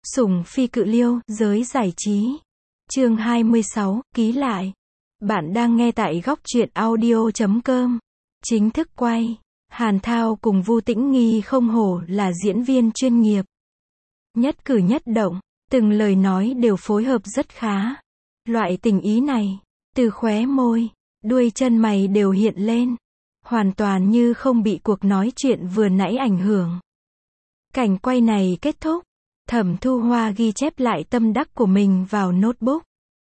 Sủng phi cự liêu, giới giải trí. Chương 26, ký lại. Bạn đang nghe tại góc truyện audio.com. Chính thức quay. Hàn Thao cùng Vu Tĩnh Nghi không hổ là diễn viên chuyên nghiệp. Nhất cử nhất động, từng lời nói đều phối hợp rất khá. Loại tình ý này, từ khóe môi, đuôi chân mày đều hiện lên. Hoàn toàn như không bị cuộc nói chuyện vừa nãy ảnh hưởng. Cảnh quay này kết thúc. Thẩm Thu Hoa ghi chép lại tâm đắc của mình vào notebook.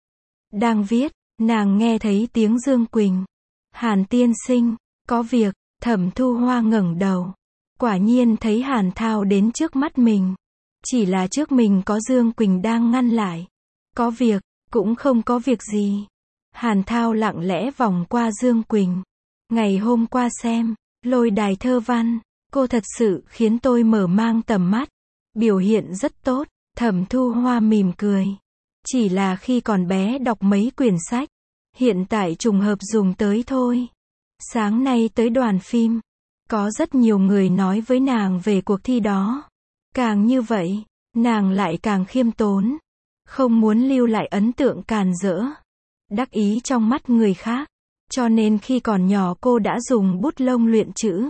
Đang viết, nàng nghe thấy tiếng Dương Quỳnh. Hàn tiên sinh, có việc. Thẩm Thu Hoa ngẩng đầu. Quả nhiên thấy Hàn Thao đến trước mắt mình. Chỉ là trước mình có Dương Quỳnh đang ngăn lại. Có việc, cũng không có việc gì. Hàn Thao lặng lẽ vòng qua Dương Quỳnh. Ngày hôm qua xem, Lôi Đài thơ văn, cô thật sự khiến tôi mở mang tầm mắt. Biểu hiện rất tốt. Thẩm Thu Hoa mỉm cười. Chỉ là khi còn bé đọc mấy quyển sách. Hiện tại trùng hợp dùng tới thôi. Sáng nay tới đoàn phim. Có rất nhiều người nói với nàng về cuộc thi đó. Càng như vậy, nàng lại càng khiêm tốn. Không muốn lưu lại ấn tượng càn rỡ, đắc ý trong mắt người khác. Cho nên khi còn nhỏ cô đã dùng bút lông luyện chữ.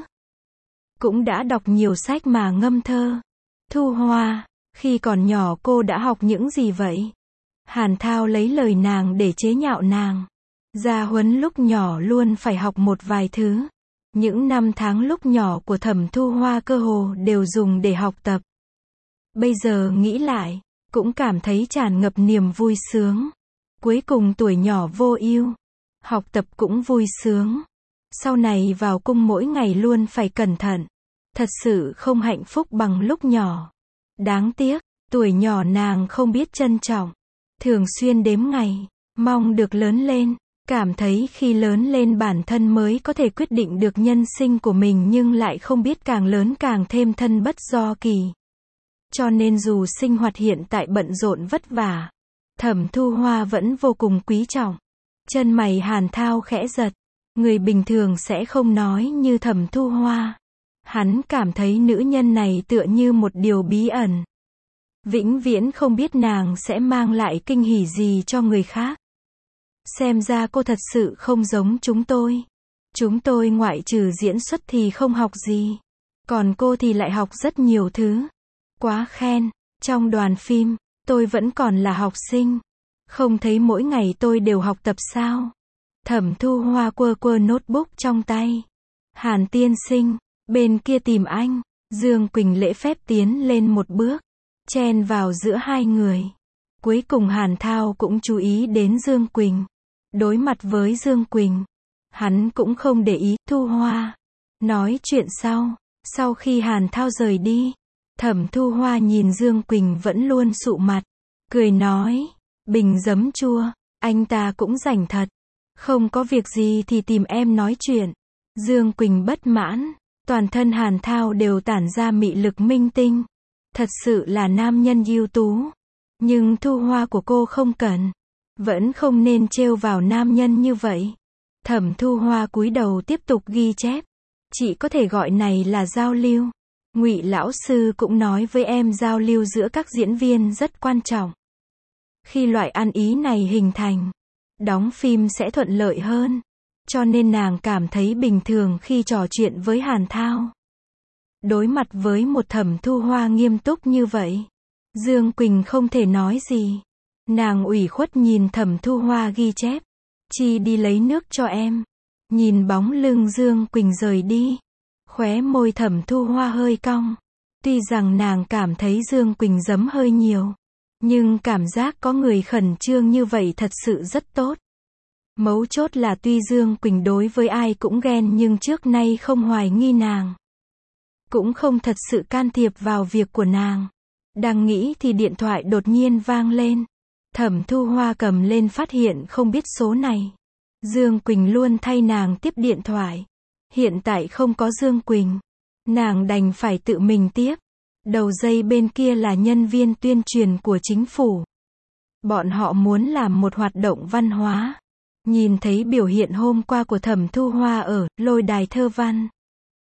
Cũng đã đọc nhiều sách mà ngâm thơ. Thu Hoa, khi còn nhỏ cô đã học những gì vậy? Hàn Thao lấy lời nàng để chế nhạo nàng. Gia huấn lúc nhỏ luôn phải học một vài thứ. Những năm tháng lúc nhỏ của Thẩm Thu Hoa cơ hồ đều dùng để học tập. Bây giờ nghĩ lại, cũng cảm thấy tràn ngập niềm vui sướng. Cuối cùng tuổi nhỏ vô ưu, học tập cũng vui sướng. Sau này vào cung mỗi ngày luôn phải cẩn thận. Thật sự không hạnh phúc bằng lúc nhỏ. Đáng tiếc, tuổi nhỏ nàng không biết trân trọng. Thường xuyên đếm ngày, mong được lớn lên. Cảm thấy khi lớn lên bản thân mới có thể quyết định được nhân sinh của mình, nhưng lại không biết càng lớn càng thêm thân bất do kỳ. Cho nên dù sinh hoạt hiện tại bận rộn vất vả, Thẩm Thu Hoa vẫn vô cùng quý trọng. Chân mày Hàn Thao khẽ giật. Người bình thường sẽ không nói như Thẩm Thu Hoa. Hắn cảm thấy nữ nhân này tựa như một điều bí ẩn. Vĩnh viễn không biết nàng sẽ mang lại kinh hỉ gì cho người khác. Xem ra cô thật sự không giống chúng tôi. Chúng tôi ngoại trừ diễn xuất thì không học gì. Còn cô thì lại học rất nhiều thứ. Quá khen. Trong đoàn phim, tôi vẫn còn là học sinh. Không thấy mỗi ngày tôi đều học tập sao? Thẩm Thu Hoa quơ quơ notebook trong tay. Hàn tiên sinh, bên kia tìm anh. Dương Quỳnh lễ phép tiến lên một bước, chen vào giữa hai người. Cuối cùng Hàn Thao cũng chú ý đến Dương Quỳnh. Đối mặt với Dương Quỳnh, hắn cũng không để ý. Thu Hoa, nói chuyện sau khi Hàn Thao rời đi, Thẩm Thu Hoa nhìn Dương Quỳnh vẫn luôn sụ mặt, cười nói, bình giấm chua, anh ta cũng rảnh thật. Không có việc gì thì tìm em nói chuyện. Dương Quỳnh bất mãn, toàn thân Hàn Thao đều tản ra mị lực minh tinh. Thật sự là nam nhân ưu tú. Nhưng Thu Hoa của cô không cần. Vẫn không nên trêu vào nam nhân như vậy. Thẩm Thu Hoa cúi đầu tiếp tục ghi chép. Chị có thể gọi này là giao lưu. Ngụy lão sư cũng nói với em giao lưu giữa các diễn viên rất quan trọng. Khi loại ăn ý này hình thành, đóng phim sẽ thuận lợi hơn. Cho nên nàng cảm thấy bình thường khi trò chuyện với Hàn Thao. Đối mặt với một Thẩm Thu Hoa nghiêm túc như vậy, Dương Quỳnh không thể nói gì. Nàng ủy khuất nhìn Thẩm Thu Hoa ghi chép. Chi đi lấy nước cho em. Nhìn bóng lưng Dương Quỳnh rời đi, khóe môi Thẩm Thu Hoa hơi cong. Tuy rằng nàng cảm thấy Dương Quỳnh giấm hơi nhiều, nhưng cảm giác có người khẩn trương như vậy thật sự rất tốt. Mấu chốt là tuy Dương Quỳnh đối với ai cũng ghen nhưng trước nay không hoài nghi nàng. Cũng không thật sự can thiệp vào việc của nàng. Đang nghĩ thì điện thoại đột nhiên vang lên. Thẩm Thu Hoa cầm lên phát hiện không biết số này. Dương Quỳnh luôn thay nàng tiếp điện thoại. Hiện tại không có Dương Quỳnh, nàng đành phải tự mình tiếp. Đầu dây bên kia là nhân viên tuyên truyền của chính phủ. Bọn họ muốn làm một hoạt động văn hóa. Nhìn thấy biểu hiện hôm qua của Thẩm Thu Hoa ở Lôi Đài thơ văn,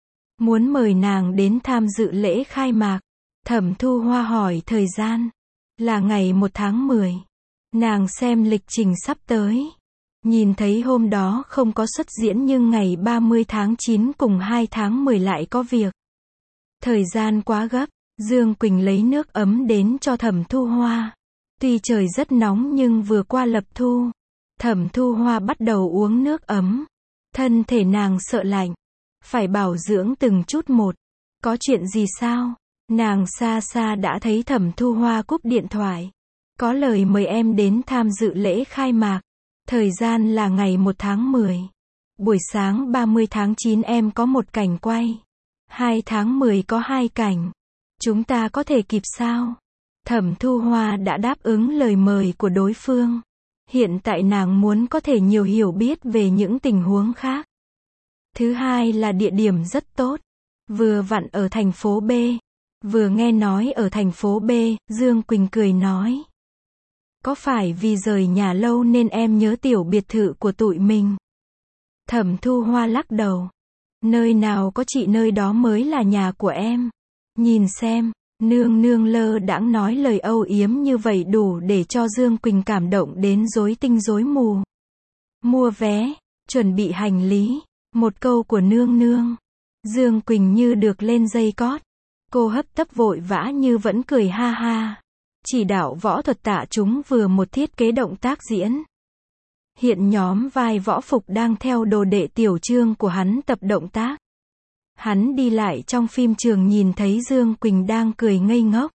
muốn mời nàng đến tham dự lễ khai mạc. Thẩm Thu Hoa hỏi thời gian. là ngày 1 tháng 10. Nàng xem lịch trình sắp tới. Nhìn thấy hôm đó không có xuất diễn nhưng ngày 30 tháng 9 cùng 2 tháng 10 lại có việc. Thời gian quá gấp, Dương Quỳnh lấy nước ấm đến cho Thẩm Thu Hoa. Tuy trời rất nóng nhưng vừa qua lập thu, Thẩm Thu Hoa bắt đầu uống nước ấm. Thân thể nàng sợ lạnh, phải bảo dưỡng từng chút một. Có chuyện gì sao? Nàng xa xa đã thấy Thẩm Thu Hoa cúp điện thoại. Có lời mời em đến tham dự lễ khai mạc. Thời gian là ngày 1 tháng 10. Buổi sáng 30 tháng 9 em có một cảnh quay. 2 tháng 10 có 2 cảnh. Chúng ta có thể kịp sao? Thẩm Thu Hoa đã đáp ứng lời mời của đối phương. Hiện tại nàng muốn có thể nhiều hiểu biết về những tình huống khác. Thứ hai là địa điểm rất tốt. Vừa vặn ở thành phố B. Vừa nghe nói ở thành phố B, Dương Quỳnh cười nói. Có phải vì rời nhà lâu nên em nhớ tiểu biệt thự của tụi mình? Thẩm Thu Hoa lắc đầu. Nơi nào có chị, nơi đó mới là nhà của em. Nhìn xem, nương nương lơ đãng nói lời âu yếm như vậy đủ để cho Dương Quỳnh cảm động đến rối tinh rối mù. Mua vé, chuẩn bị hành lý, một câu của nương nương. Dương Quỳnh như được lên dây cót. Cô hấp tấp vội vã như vẫn cười ha ha. Chỉ đạo võ thuật Tạ Chúng vừa một thiết kế động tác diễn. Hiện nhóm vai võ phục đang theo đồ đệ Tiểu Trương của hắn tập động tác. Hắn đi lại trong phim trường nhìn thấy Dương Quỳnh đang cười ngây ngốc.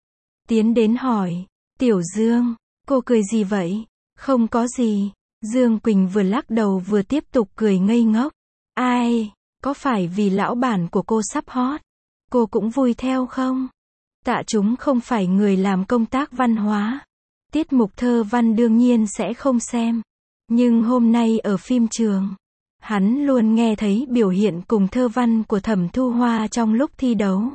Tiến đến hỏi, Tiểu Dương, cô cười gì vậy? Không có gì. Dương Quỳnh vừa lắc đầu vừa tiếp tục cười ngây ngốc. Ai, có phải vì lão bản của cô sắp hot? Cô cũng vui theo không? Tạ Chúng không phải người làm công tác văn hóa. Tiết mục thơ văn đương nhiên sẽ không xem. Nhưng hôm nay ở phim trường, hắn luôn nghe thấy biểu hiện cùng thơ văn của Thẩm Thu Hoa trong lúc thi đấu.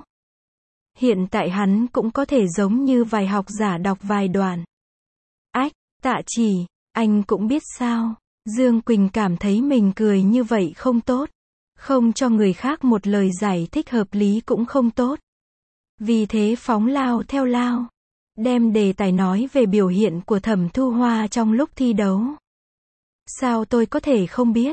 Hiện tại hắn cũng có thể giống như vài học giả đọc vài đoạn. Ách, Tạ Chỉ, anh cũng biết sao? Dương Quỳnh cảm thấy mình cười như vậy không tốt. Không cho người khác một lời giải thích hợp lý cũng không tốt. Vì thế phóng lao theo lao. Đem đề tài nói về biểu hiện của Thẩm Thu Hoa trong lúc thi đấu. Sao tôi có thể không biết?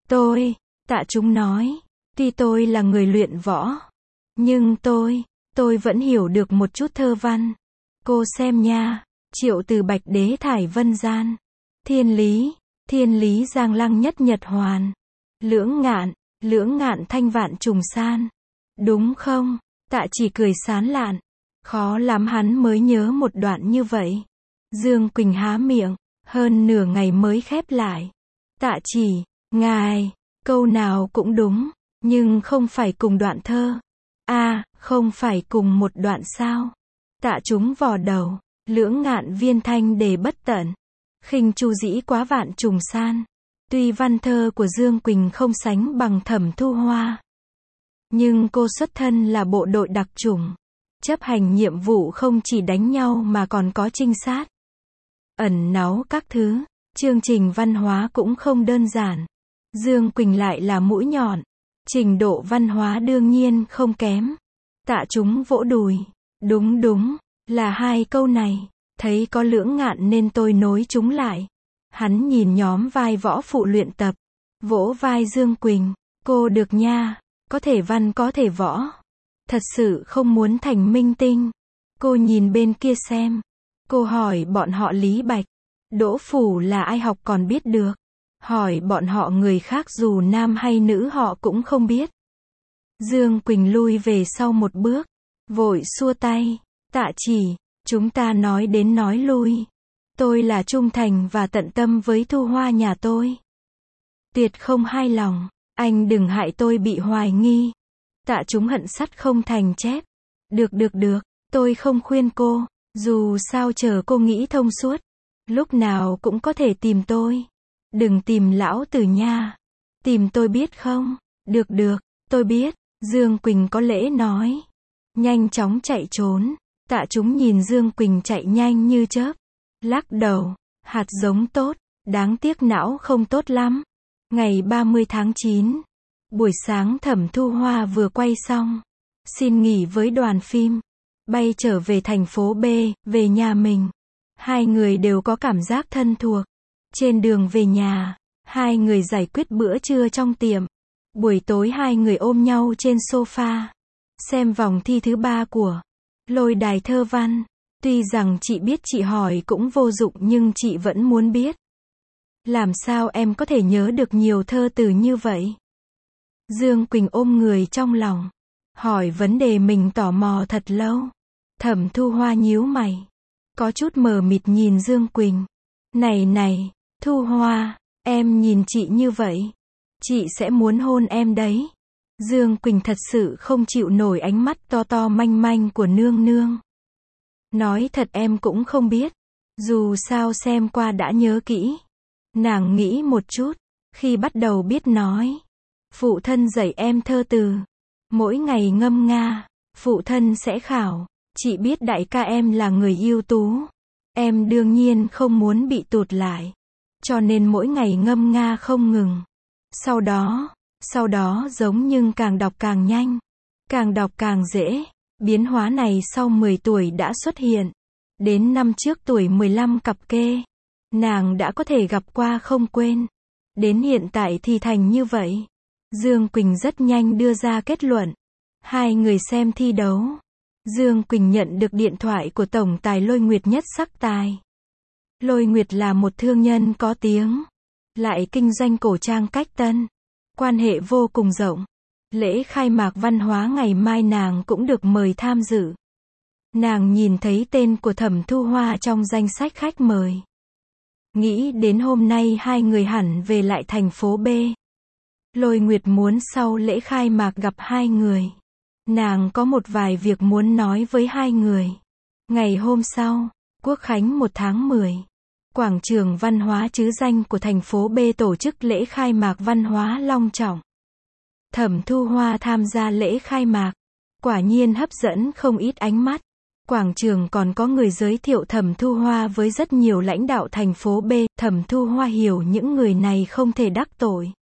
Tạ Chúng nói. Tuy tôi là người luyện võ. Nhưng tôi vẫn hiểu được một chút thơ văn. Cô xem nha. Triệu Từ Bạch Đế thải vân gian. Thiên lý giang lăng nhất nhật hoàn. Lưỡng ngạn thanh vạn trùng san. Đúng không? Tạ Chỉ cười sán lạn. Khó lắm hắn mới nhớ một đoạn như vậy. Dương Quỳnh há miệng, hơn nửa ngày mới khép lại. Tạ Chỉ, ngài, câu nào cũng đúng, nhưng không phải cùng đoạn thơ. Không phải cùng một đoạn sao? Tạ Chúng vò đầu, lưỡng ngạn viên thanh đề bất tận. Khinh chu dĩ quá vạn trùng san. Tuy văn thơ của Dương Quỳnh không sánh bằng Thẩm Thu Hoa. Nhưng cô xuất thân là bộ đội đặc chủng. Chấp hành nhiệm vụ không chỉ đánh nhau mà còn có trinh sát. Ẩn náu các thứ. Chương trình văn hóa cũng không đơn giản. Dương Quỳnh lại là mũi nhọn. Trình độ văn hóa đương nhiên không kém. Tạ Chúng vỗ đùi. Đúng, là hai câu này. Thấy có lưỡng ngạn nên tôi nối chúng lại. Hắn nhìn nhóm vai võ phụ luyện tập. Vỗ vai Dương Quỳnh. Cô được nha. Có thể văn có thể võ. Thật sự không muốn thành minh tinh. Cô nhìn bên kia xem. Cô hỏi bọn họ Lý Bạch, Đỗ Phủ là ai học còn biết được. Hỏi bọn họ người khác dù nam hay nữ họ cũng không biết. Dương Quỳnh lui về sau một bước. Vội xua tay. Tạ Chỉ, chúng ta nói đến nói lui. Tôi là trung thành và tận tâm với Thu Hoa nhà tôi. Tuyệt không hai lòng. Anh đừng hại tôi bị hoài nghi. Tạ Chúng hận sắt không thành chép. Được, tôi không khuyên cô. Dù sao chờ cô nghĩ thông suốt. Lúc nào cũng có thể tìm tôi. Đừng tìm lão tử nha. Tìm tôi biết không? Được, tôi biết. Dương Quỳnh có lễ nói. Nhanh chóng chạy trốn. Tạ Chúng nhìn Dương Quỳnh chạy nhanh như chớp. Lắc đầu. Hạt giống tốt. Đáng tiếc não không tốt lắm. Ngày 30 tháng 9. Buổi sáng Thẩm Thu Hoa vừa quay xong. Xin nghỉ với đoàn phim. bay trở về thành phố B, về nhà mình. Hai người đều có cảm giác thân thuộc. Trên đường về nhà, hai người giải quyết bữa trưa trong tiệm. Buổi tối hai người ôm nhau trên sofa, xem vòng thi thứ 3 của Lôi đài thơ văn. Tuy rằng chị biết chị hỏi cũng vô dụng nhưng chị vẫn muốn biết. Làm sao em có thể nhớ được nhiều thơ từ như vậy? Dương Quỳnh ôm người trong lòng, hỏi vấn đề mình tò mò thật lâu. Thẩm Thu Hoa nhíu mày, có chút mờ mịt nhìn Dương Quỳnh. Này, Thu Hoa, em nhìn chị như vậy, chị sẽ muốn hôn em đấy. Dương Quỳnh thật sự không chịu nổi ánh mắt to to manh manh của nương nương. Nói thật em cũng không biết, dù sao xem qua đã nhớ kỹ. Nàng nghĩ một chút, khi bắt đầu biết nói. Phụ thân dạy em thơ từ, mỗi ngày ngâm nga, phụ thân sẽ khảo. Chị biết đại ca em là người ưu tú, em đương nhiên không muốn bị tụt lại, cho nên mỗi ngày ngâm nga không ngừng. Sau đó giống nhưng càng đọc càng nhanh, càng đọc càng dễ. Biến hóa này sau 10 tuổi đã xuất hiện. Đến năm trước tuổi 15 cập kê, nàng đã có thể gặp qua không quên. Đến hiện tại thì thành như vậy. Dương Quỳnh rất nhanh đưa ra kết luận. Hai người xem thi đấu. Dương Quỳnh nhận được điện thoại của tổng tài Lôi Nguyệt Nhất Sắc Tài. Lôi Nguyệt là một thương nhân có tiếng, lại kinh doanh cổ trang cách tân. Quan hệ vô cùng rộng. Lễ khai mạc văn hóa ngày mai nàng cũng được mời tham dự. Nàng nhìn thấy tên của Thẩm Thu Hoa trong danh sách khách mời. Nghĩ đến hôm nay hai người hẳn về lại thành phố B. Lôi Nguyệt muốn sau lễ khai mạc gặp hai người. Nàng có một vài việc muốn nói với hai người. Ngày hôm sau, Quốc khánh 1 tháng 10. Quảng trường văn hóa trứ danh của thành phố B tổ chức lễ khai mạc văn hóa long trọng. Thẩm Thu Hoa tham gia lễ khai mạc, quả nhiên hấp dẫn không ít ánh mắt. Quảng trường còn có người giới thiệu Thẩm Thu Hoa với rất nhiều lãnh đạo thành phố B. Thẩm Thu Hoa hiểu những người này không thể đắc tội.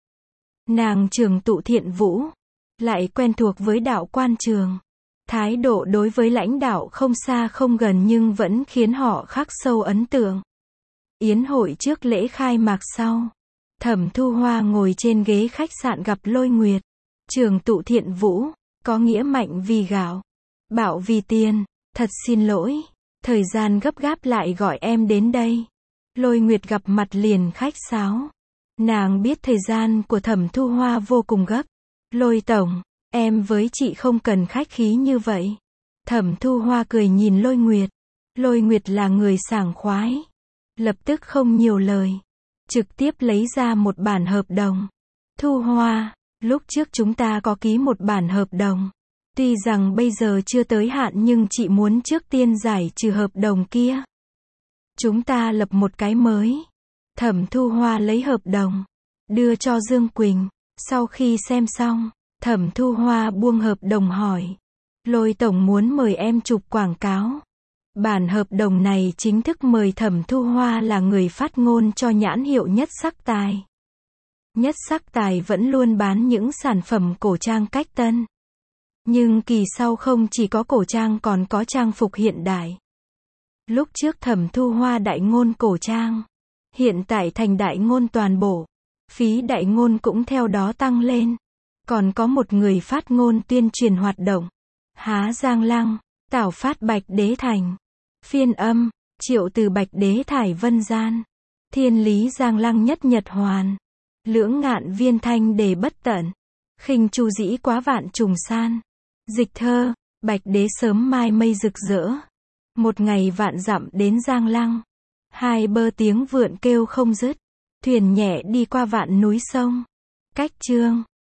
Nàng trường tụ thiện vũ, lại quen thuộc với đạo quan trường. Thái độ đối với lãnh đạo không xa không gần nhưng vẫn khiến họ khắc sâu ấn tượng. Yến hội trước lễ khai mạc sau, Thẩm Thu Hoa ngồi trên ghế khách sạn gặp Lôi Nguyệt. Trường tụ thiện vũ, có nghĩa mạnh vì gạo, bạo vì tiền. Thật xin lỗi, thời gian gấp gáp lại gọi em đến đây. Lôi Nguyệt gặp mặt liền khách sáo. Nàng biết thời gian của Thẩm Thu Hoa vô cùng gấp. Lôi tổng, em với chị không cần khách khí như vậy. Thẩm Thu Hoa cười nhìn Lôi Nguyệt. Lôi Nguyệt là người sảng khoái, lập tức không nhiều lời, trực tiếp lấy ra một bản hợp đồng. Thu Hoa, lúc trước chúng ta có ký một bản hợp đồng. Tuy rằng bây giờ chưa tới hạn nhưng chị muốn trước tiên giải trừ hợp đồng kia. Chúng ta lập một cái mới. Thẩm Thu Hoa lấy hợp đồng, đưa cho Dương Quỳnh. Sau khi xem xong, Thẩm Thu Hoa buông hợp đồng hỏi. Lôi tổng muốn mời em chụp quảng cáo. Bản hợp đồng này chính thức mời Thẩm Thu Hoa là người phát ngôn cho nhãn hiệu Nhất Sắc Tài. Nhất Sắc Tài vẫn luôn bán những sản phẩm cổ trang cách tân. Nhưng kỳ sau không chỉ có cổ trang còn có trang phục hiện đại. Lúc trước Thẩm Thu Hoa đại ngôn cổ trang, hiện tại thành đại ngôn toàn bộ. Phí đại ngôn cũng theo đó tăng lên. Còn có một người phát ngôn tuyên truyền hoạt động. Há Giang Lăng, Tảo Phát Bạch Đế Thành. Phiên âm, Triệu Từ Bạch Đế Thải Vân Gian. Thiên Lý Giang Lăng Nhất Nhật Hoàn. Lưỡng Ngạn Viên Thanh Đề Bất Tận. Khinh Chu Dĩ Quá Vạn Trùng San. Dịch thơ, Bạch Đế Sớm Mai Mây Rực Rỡ. Một ngày vạn dặm đến Giang Lăng. Hai bơ tiếng vượn kêu không dứt. Thuyền nhẹ đi qua vạn núi sông. Cách chương